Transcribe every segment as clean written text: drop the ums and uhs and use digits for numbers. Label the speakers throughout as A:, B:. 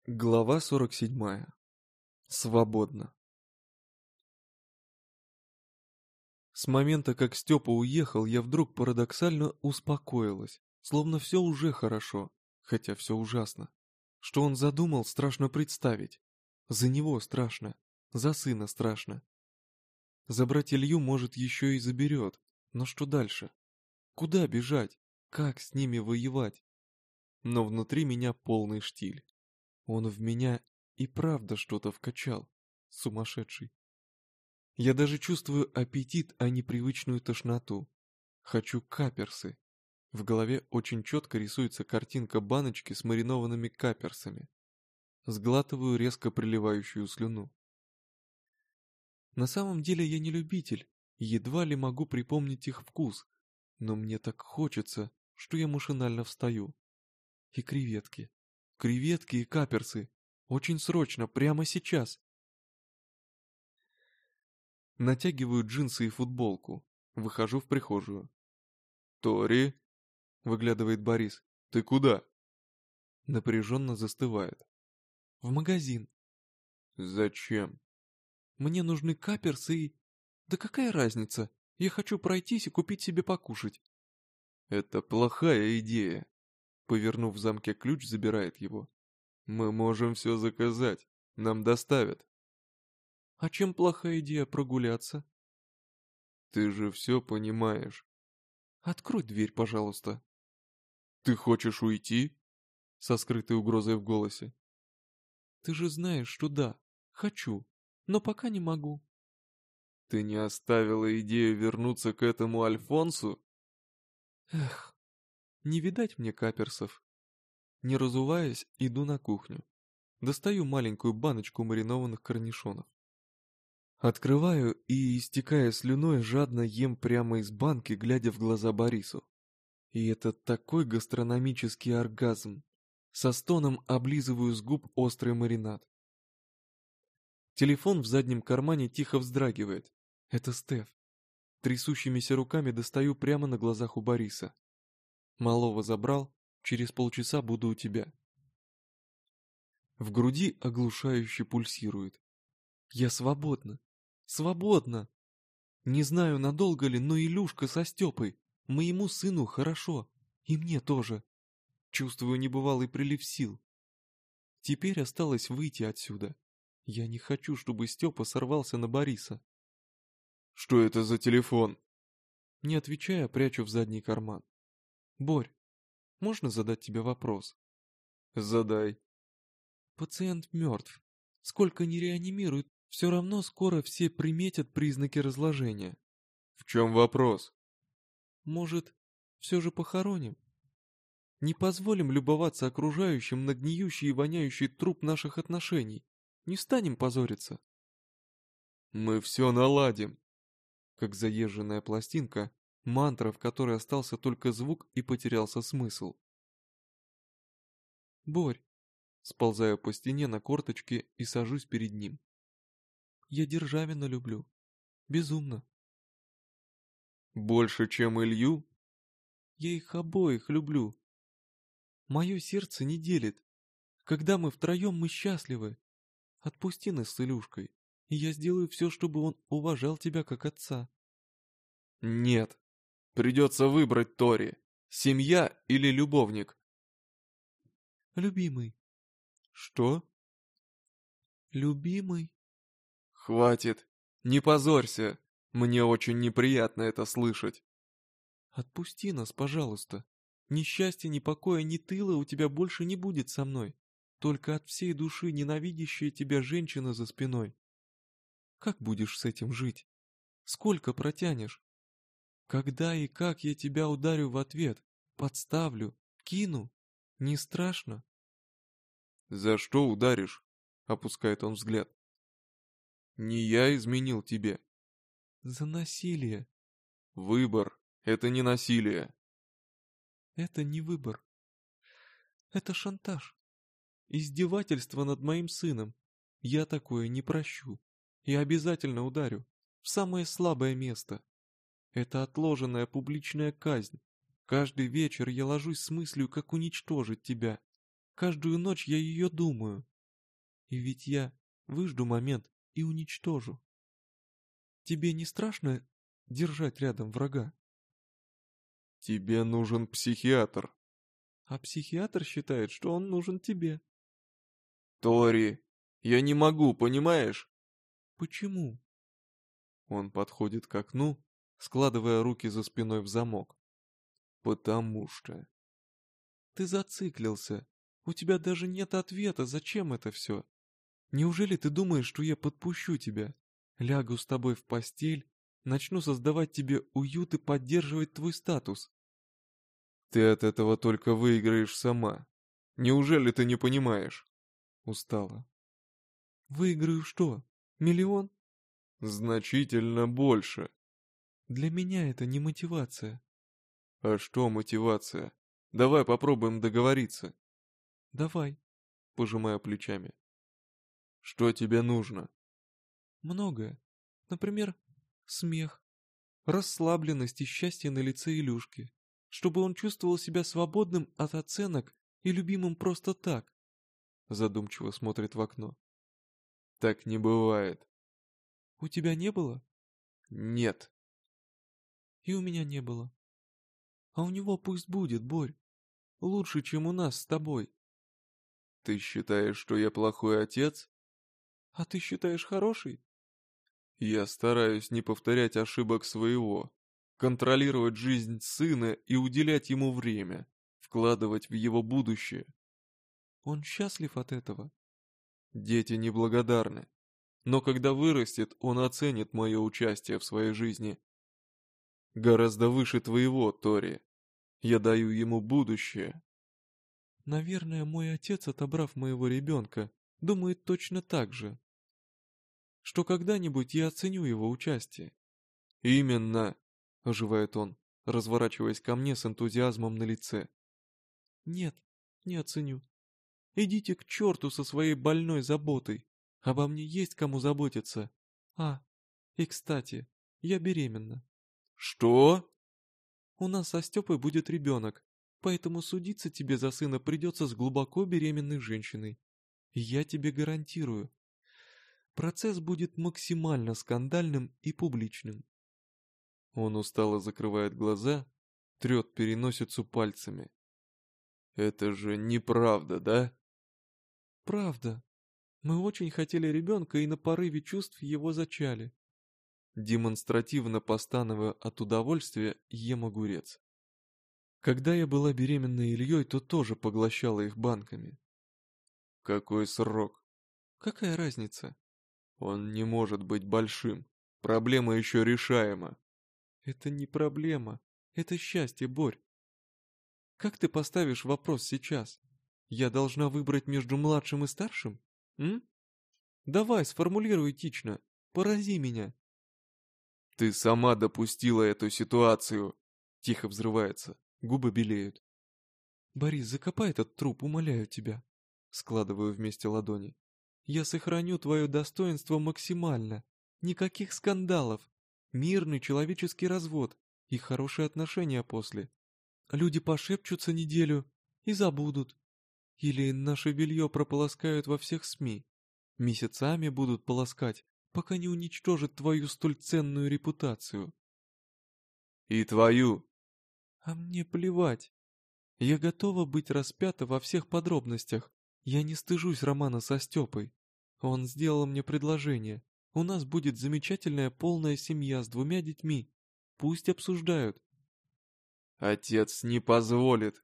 A: Глава 47. Свободно. С момента, как Степа уехал, я вдруг парадоксально успокоилась, словно все уже хорошо, хотя все ужасно. Что он задумал, страшно представить. За него страшно, за сына страшно. Забрать Илью, может, еще и заберет, но что дальше? Куда бежать? Как с ними воевать? Но внутри меня полный штиль. Он в меня и правда что-то вкачал. Сумасшедший. Я даже чувствую аппетит, а не привычную тошноту. Хочу каперсы. В голове очень четко рисуется картинка баночки с маринованными каперсами. Сглатываю резко приливающую слюну. На самом деле я не любитель, едва ли могу припомнить их вкус, но мне так хочется, что я машинально встаю. И креветки. Креветки и каперсы. Очень срочно, прямо сейчас. Натягиваю джинсы и футболку. Выхожу в прихожую. «Тори!» — выглядывает Борис. «Ты куда?» Напряженно застывает. «В магазин.
B: Зачем?
A: Мне нужны каперсы и... Да какая разница? Я хочу пройтись и купить себе покушать».
B: Это плохая идея. Повернув в замке ключ, забирает его. Мы можем все заказать. Нам доставят.
A: А чем плохая идея прогуляться?
B: Ты же все понимаешь.
A: Открой дверь, пожалуйста.
B: Ты хочешь уйти? Со скрытой угрозой в голосе.
A: Ты же знаешь, что да, хочу, но пока не могу.
B: Ты не оставила идею вернуться к этому Альфонсу?
A: Эх, не видать мне каперсов. Не разуваясь, иду на кухню. Достаю маленькую баночку маринованных корнишонов. Открываю и, истекая слюной, жадно ем прямо из банки, глядя в глаза Борису. И это такой гастрономический оргазм. Со стоном облизываю с губ острый маринад. Телефон в заднем кармане тихо вздрагивает. Это Стеф. Трясущимися руками достаю прямо на глазах у Бориса. Малого забрал, через полчаса буду у тебя. В груди оглушающе пульсирует. Я свободна. Свободна. Не знаю, надолго ли, но Илюшка со Степой. Моему сыну хорошо. И мне тоже. Чувствую небывалый прилив сил. Теперь осталось выйти отсюда. Я не хочу, чтобы Степа сорвался на Бориса.
B: Что это за телефон?
A: Не отвечая, прячу в задний карман. Борь, можно задать тебе вопрос?
B: Задай.
A: Пациент мертв. Сколько ни реанимируют, все равно скоро все приметят признаки разложения.
B: В чем вопрос?
A: Может, все же похороним? Не позволим любоваться окружающим на гниющий и воняющий труп наших отношений. Не станем позориться.
B: Мы все наладим.
A: Как заезженная пластинка, мантра, в которой остался только звук и потерялся смысл. Борь, сползаю по стене на корточки и сажусь перед ним. Я Державина люблю. Безумно.
B: Больше, чем Илью?
A: Я их обоих люблю. Мое сердце не делит. Когда мы втроем, мы счастливы. Отпусти нас с Илюшкой, и я сделаю все, чтобы он уважал тебя как отца.
B: Нет. Придется выбрать, Тори. Семья или любовник?
A: Любимый.
B: Что?
A: Любимый.
B: Хватит. Не позорься. Мне очень неприятно это слышать.
A: Отпусти нас, пожалуйста. Ни счастья, ни покоя, ни тыла у тебя больше не будет со мной. Только от всей души ненавидящая тебя женщина за спиной. Как будешь с этим жить? Сколько протянешь? Когда и как я тебя ударю в ответ? Подставлю? Кину? Не страшно?
B: За что ударишь? Опускает он взгляд. Не я изменил тебе.
A: За насилие.
B: Выбор — это не насилие.
A: Это не выбор. Это шантаж. Издевательство над моим сыном. Я такое не прощу. И обязательно ударю. В самое слабое место. Это отложенная публичная казнь. Каждый вечер я ложусь с мыслью, как уничтожить тебя. Каждую ночь я ее думаю. И ведь я выжду момент и уничтожу. Тебе не страшно держать рядом врага?
B: Тебе нужен психиатр.
A: А психиатр считает, что он нужен тебе.
B: Тори, я не могу, понимаешь?
A: Почему?
B: Он подходит к окну, складывая руки за спиной в замок. Потому что...
A: Ты зациклился. У тебя даже нет ответа, зачем это все? Неужели ты думаешь, что я подпущу тебя? Лягу с тобой в постель, начну создавать тебе уют и поддерживать твой статус.
B: Ты от этого только выиграешь сама. Неужели ты не понимаешь? Устала.
A: Выиграю что? Миллион?
B: Значительно больше.
A: Для меня это не мотивация.
B: А что мотивация? Давай попробуем договориться.
A: Давай.
B: Пожимаю плечами. Что тебе нужно?
A: Многое. Например, смех, расслабленность и счастье на лице Илюшки. Чтобы он чувствовал себя свободным от оценок и любимым просто так. Задумчиво смотрит в окно.
B: Так не бывает.
A: У тебя не было?
B: Нет.
A: И у меня не было. А у него пусть будет, Борь. Лучше, чем у нас с тобой.
B: Ты считаешь, что я плохой отец?
A: А ты считаешь хороший?
B: Я стараюсь не повторять ошибок своего, контролировать жизнь сына и уделять ему время, вкладывать в его будущее.
A: Он счастлив от этого.
B: Дети неблагодарны, но когда вырастет, он оценит мое участие в своей жизни. Гораздо выше твоего, Тори. Я даю ему будущее.
A: Наверное, мой отец, отобрав моего ребенка, думает точно так же. Что когда-нибудь я оценю его участие.
B: Именно, оживает он, разворачиваясь ко мне с энтузиазмом на лице.
A: Нет, не оценю. Идите к черту со своей больной заботой. Обо мне есть кому заботиться. А, и кстати, я беременна.
B: Что?
A: У нас со Степой будет ребенок, поэтому судиться тебе за сына придется с глубоко беременной женщиной. И я тебе гарантирую, процесс будет максимально скандальным и публичным.
B: Он устало закрывает глаза, трет переносицу пальцами. Это же неправда, да?
A: Правда. Мы очень хотели ребенка и на порыве чувств его зачали.
B: Демонстративно постановая от удовольствия, ем огурец.
A: Когда я была беременна Ильей, то тоже поглощала их банками.
B: Какой срок?
A: Какая разница?
B: Он не может быть большим. Проблема еще решаема.
A: Это не проблема. Это счастье, Борь. Как ты поставишь вопрос сейчас? Я должна выбрать между младшим и старшим? М? Давай, сформулируй этично. Порази меня.
B: Ты сама допустила эту ситуацию.
A: Тихо взрывается. Губы белеют. Борис, закопай этот труп, умоляю тебя. Складываю вместе ладони. Я сохраню твое достоинство максимально. Никаких скандалов. Мирный человеческий развод и хорошие отношения после. Люди пошепчутся неделю и забудут. Или наше белье прополоскают во всех СМИ. Месяцами будут полоскать, пока не уничтожат твою столь ценную репутацию.
B: И твою.
A: А мне плевать. Я готова быть распята во всех подробностях. Я не стыжусь романа со Степой. Он сделал мне предложение. У нас будет замечательная полная семья с 2 детьми. Пусть обсуждают.
B: Отец не позволит.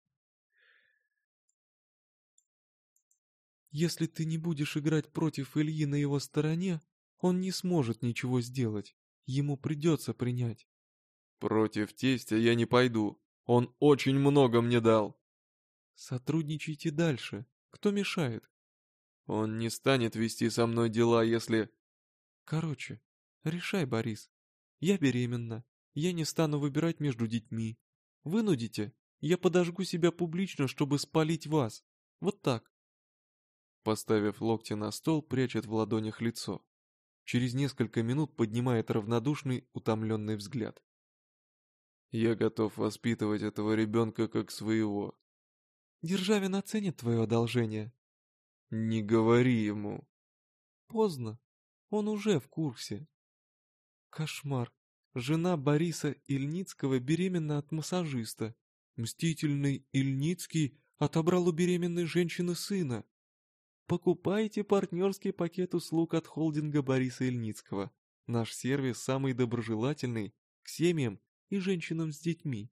A: Если ты не будешь играть против Ильи на его стороне, он не сможет ничего сделать. Ему придется принять.
B: Против тестя я не пойду. Он очень много мне дал.
A: Сотрудничайте дальше. Кто мешает?
B: Он не станет вести со мной дела, если...
A: Короче, решай, Борис. Я беременна. Я не стану выбирать между детьми. Вынудите? Я подожгу себя публично, чтобы спалить вас. Вот так.
B: Поставив локти на стол, прячет в ладонях лицо. Через несколько минут поднимает равнодушный, утомленный взгляд. Я готов воспитывать этого ребенка как своего.
A: Державин оценит твое одолжение.
B: Не говори ему.
A: Поздно. Он уже в курсе. Кошмар. Жена Бориса Ильницкого беременна от массажиста. Мстительный Ильницкий отобрал у беременной женщины сына. Покупайте партнерский пакет услуг от холдинга Бориса Ильницкого. Наш сервис самый доброжелательный к семьям и женщинам с детьми.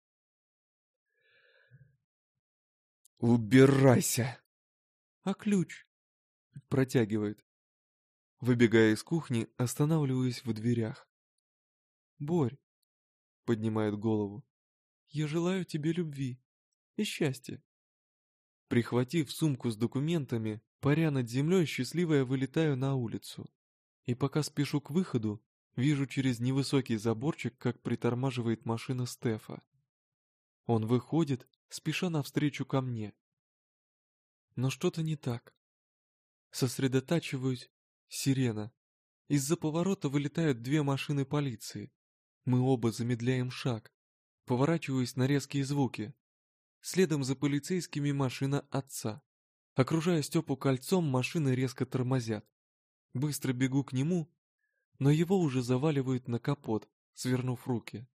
B: Убирайся!
A: А ключ? Протягивает. Выбегая из кухни, останавливаюсь в дверях. Борь, поднимает голову, я желаю тебе любви и счастья. Прихватив сумку с документами, паря над землей, счастливая вылетаю на улицу. И пока спешу к выходу, вижу через невысокий заборчик, как притормаживает машина Стефа. Он выходит, спеша навстречу ко мне. Но что-то не так. Сосредотачиваюсь. Сирена. Из-за поворота вылетают две машины полиции. Мы оба замедляем шаг. Поворачиваюсь на резкие звуки. Следом за полицейскими машина отца. Окружая Степу кольцом, машины резко тормозят. Быстро бегу к нему, но его уже заваливают на капот, свернув руки.